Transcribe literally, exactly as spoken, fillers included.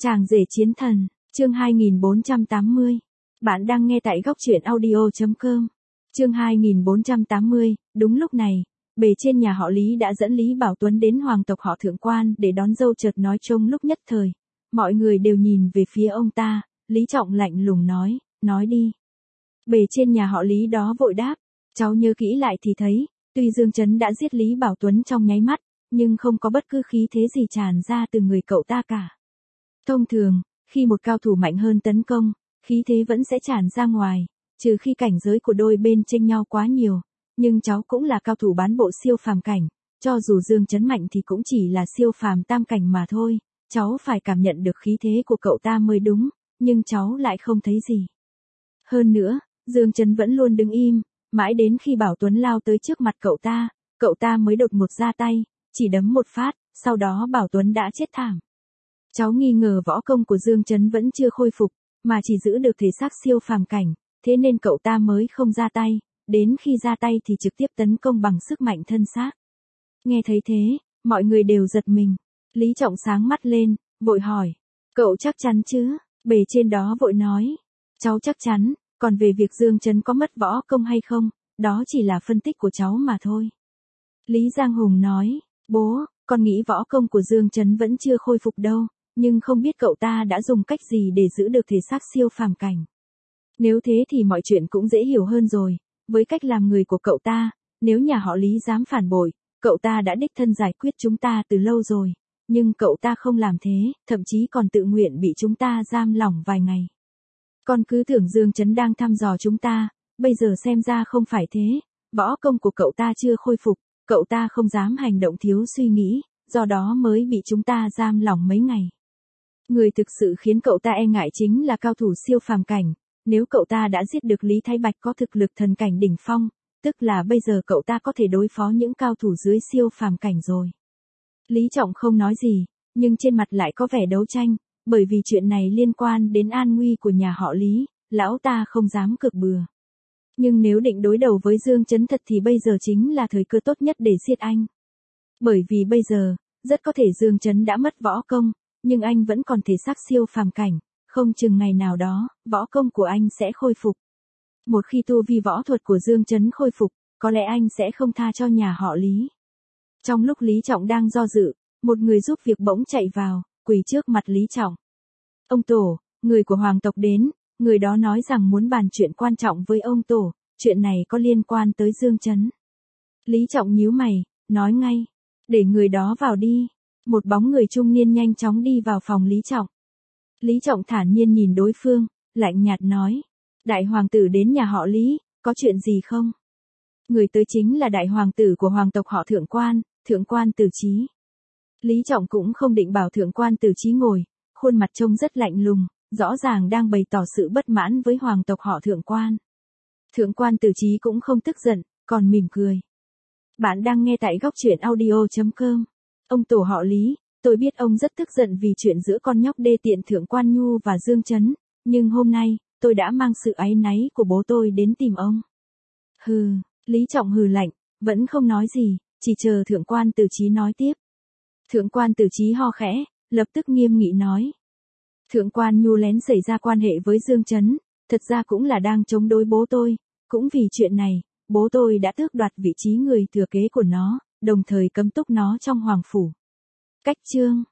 Chàng rể chiến thần, chương hai nghìn bốn trăm tám mươi. Bạn đang nghe tại góc truyện audio chấm com. Chương hai nghìn bốn trăm tám mươi, đúng lúc này, bề trên nhà họ Lý đã dẫn Lý Bảo Tuấn đến hoàng tộc họ Thượng Quan để đón dâu. Chợt nói trong lúc nhất thời, mọi người đều nhìn về phía ông ta. Lý Trọng lạnh lùng nói, nói đi. Bề trên nhà họ Lý đó vội đáp, cháu nhớ kỹ lại thì thấy, tuy Dương Chấn đã giết Lý Bảo Tuấn trong nháy mắt, nhưng không có bất cứ khí thế gì tràn ra từ người cậu ta cả. Thông thường, khi một cao thủ mạnh hơn tấn công, khí thế vẫn sẽ tràn ra ngoài, trừ khi cảnh giới của đôi bên chênh nhau quá nhiều. Nhưng cháu cũng là cao thủ bán bộ siêu phàm cảnh, cho dù Dương Chấn mạnh thì cũng chỉ là siêu phàm tam cảnh mà thôi, cháu phải cảm nhận được khí thế của cậu ta mới đúng, nhưng cháu lại không thấy gì. Hơn nữa, Dương Chấn vẫn luôn đứng im, mãi đến khi Bảo Tuấn lao tới trước mặt cậu ta, cậu ta mới đột ngột ra tay, chỉ đấm một phát, sau đó Bảo Tuấn đã chết thảm. Cháu nghi ngờ võ công của Dương Chấn vẫn chưa khôi phục, mà chỉ giữ được thể xác siêu phàm cảnh, thế nên cậu ta mới không ra tay, đến khi ra tay thì trực tiếp tấn công bằng sức mạnh thân xác. Nghe thấy thế, mọi người đều giật mình. Lý Trọng sáng mắt lên, vội hỏi, cậu chắc chắn chứ? Bề trên đó vội nói, cháu chắc chắn, còn về việc Dương Chấn có mất võ công hay không, đó chỉ là phân tích của cháu mà thôi. Lý Giang Hùng nói, bố, con nghĩ võ công của Dương Chấn vẫn chưa khôi phục đâu, nhưng không biết cậu ta đã dùng cách gì để giữ được thể xác siêu phàm cảnh. Nếu thế thì mọi chuyện cũng dễ hiểu hơn rồi, với cách làm người của cậu ta, nếu nhà họ Lý dám phản bội, cậu ta đã đích thân giải quyết chúng ta từ lâu rồi, nhưng cậu ta không làm thế, thậm chí còn tự nguyện bị chúng ta giam lỏng vài ngày. Con cứ tưởng Dương Chấn đang thăm dò chúng ta, bây giờ xem ra không phải thế, võ công của cậu ta chưa khôi phục, cậu ta không dám hành động thiếu suy nghĩ, do đó mới bị chúng ta giam lỏng mấy ngày. Người thực sự khiến cậu ta e ngại chính là cao thủ siêu phàm cảnh, nếu cậu ta đã giết được Lý Thái Bạch có thực lực thần cảnh đỉnh phong, tức là bây giờ cậu ta có thể đối phó những cao thủ dưới siêu phàm cảnh rồi. Lý Trọng không nói gì, nhưng trên mặt lại có vẻ đấu tranh, bởi vì chuyện này liên quan đến an nguy của nhà họ Lý, lão ta không dám cược bừa. Nhưng nếu định đối đầu với Dương Chấn thật thì bây giờ chính là thời cơ tốt nhất để giết anh. Bởi vì bây giờ, rất có thể Dương Chấn đã mất võ công, nhưng anh vẫn còn thể xác siêu phàm cảnh, không chừng ngày nào đó, võ công của anh sẽ khôi phục. Một khi tu vi võ thuật của Dương Chấn khôi phục, có lẽ anh sẽ không tha cho nhà họ Lý. Trong lúc Lý Trọng đang do dự, một người giúp việc bỗng chạy vào, quỳ trước mặt Lý Trọng. Ông Tổ, người của hoàng tộc đến, người đó nói rằng muốn bàn chuyện quan trọng với ông Tổ, chuyện này có liên quan tới Dương Chấn. Lý Trọng nhíu mày, nói ngay, để người đó vào đi. Một bóng người trung niên nhanh chóng đi vào phòng Lý Trọng. Lý Trọng thản nhiên nhìn đối phương, lạnh nhạt nói, đại hoàng tử đến nhà họ Lý, có chuyện gì không? Người tới chính là đại hoàng tử của hoàng tộc họ Thượng Quan, Thượng Quan Tử Chí. Lý Trọng cũng không định bảo Thượng Quan Tử Chí ngồi, khuôn mặt trông rất lạnh lùng, rõ ràng đang bày tỏ sự bất mãn với hoàng tộc họ Thượng Quan. Thượng Quan Tử Chí cũng không tức giận, còn mỉm cười. Bạn đang nghe tại góc truyện audio chấm com. Ông Tổ họ Lý, tôi biết ông rất tức giận vì chuyện giữa con nhóc đê tiện Thượng Quan Nhu và Dương Chấn, nhưng hôm nay, tôi đã mang sự áy náy của bố tôi đến tìm ông. Hừ, Lý Trọng hừ lạnh, vẫn không nói gì, chỉ chờ Thượng Quan Tử Chí nói tiếp. Thượng Quan Tử Chí ho khẽ, lập tức nghiêm nghị nói. Thượng Quan Nhu lén xảy ra quan hệ với Dương Chấn, thật ra cũng là đang chống đối bố tôi, cũng vì chuyện này, bố tôi đã tước đoạt vị trí người thừa kế của nó, đồng thời cấm túc nó trong hoàng phủ. Cách chương